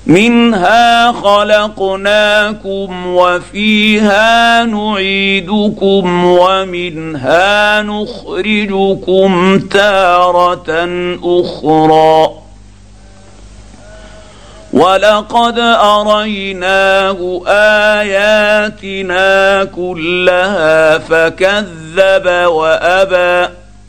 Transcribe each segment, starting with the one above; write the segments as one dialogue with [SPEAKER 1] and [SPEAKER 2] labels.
[SPEAKER 1] منها خلقناكم وفيها نعيدكم ومنها نخرجكم تارة أخرى ولقد أريناه آياتنا كلها فكذب وأبى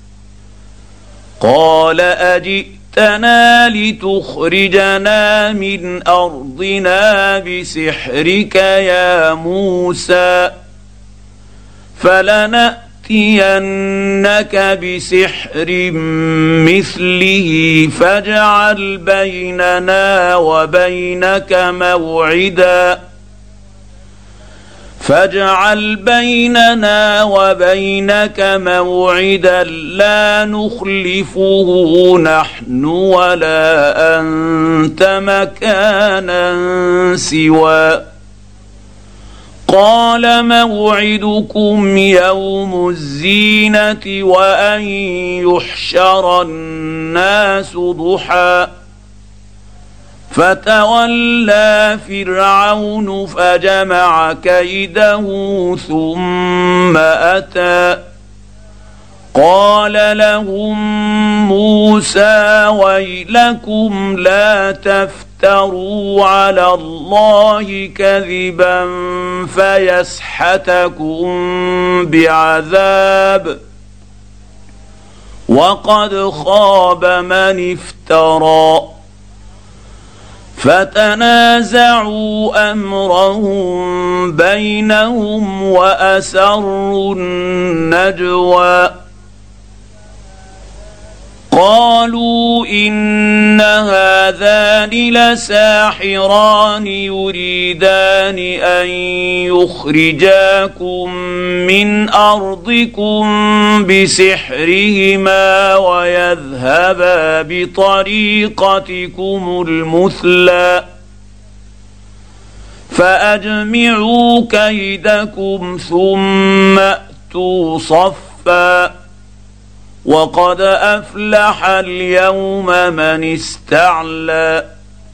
[SPEAKER 1] قال أجئتنا لتخرجنا من أرضنا بسحرك يا موسى فلنأتينك بسحر مثله فاجعل بيننا وبينك موعدا لا نخلفه نحن ولا أنت مكانا سوى قال موعدكم يوم الزينة وأن يحشر الناس ضحى فتولى فرعون فجمع كيده ثم أتى قال لهم موسى ويلكم لا تفتروا على الله كذبا فيسحتكم بعذاب وقد خاب من افترى فتنازعوا أمرهم بينهم وأسروا النجوى قالوا إن هذان لساحران يريدان أن يخرجاكم من أرضكم بسحرهما ويذهبا بطريقتكم المثلى فأجمعوا كيدكم ثم أتوا صفا وقد أفلح اليوم من استعلى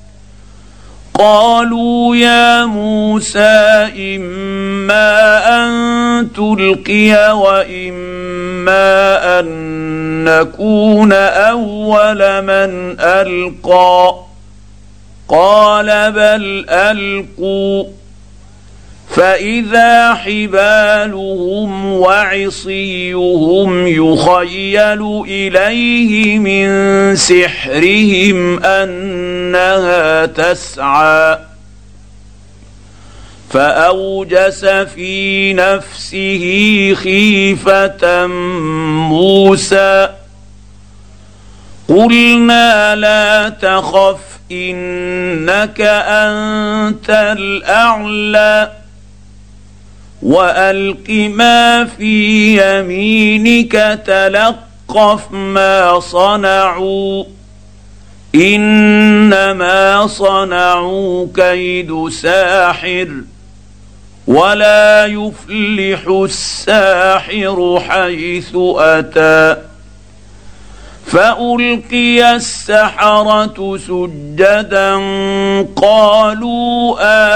[SPEAKER 1] قالوا يا موسى إما أن تلقي وإما أن نكون أول من ألقى قال بل ألقوا فإذا حبالهم وعصيهم يخيل إليه من سحرهم أنها تسعى فأوجس في نفسه خيفة موسى قلنا لا تخف إنك أنت الأعلى وألق ما في يمينك تلقف ما صنعوا إنما صنعوا كيد ساحر ولا يفلح الساحر حيث أتى فألقي السحرة سجدا قالوا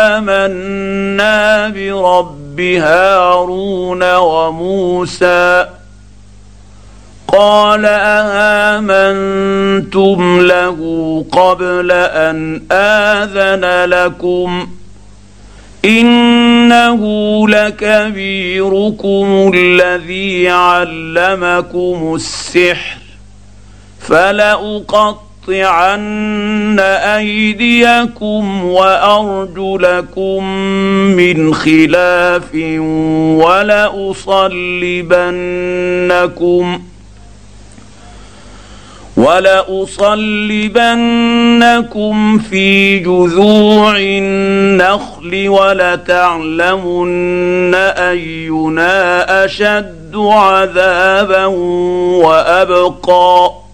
[SPEAKER 1] آمنا برب هارون وموسى قال آمنتم له قبل أن آذن لكم إنه لكبيركم الذي علمكم السحر فلأقطعن أيديكم وأرجلكم من خلاف ولأصلبنكم في جذوع النخل ولتعلمن أينا أشد عذابا وأبقى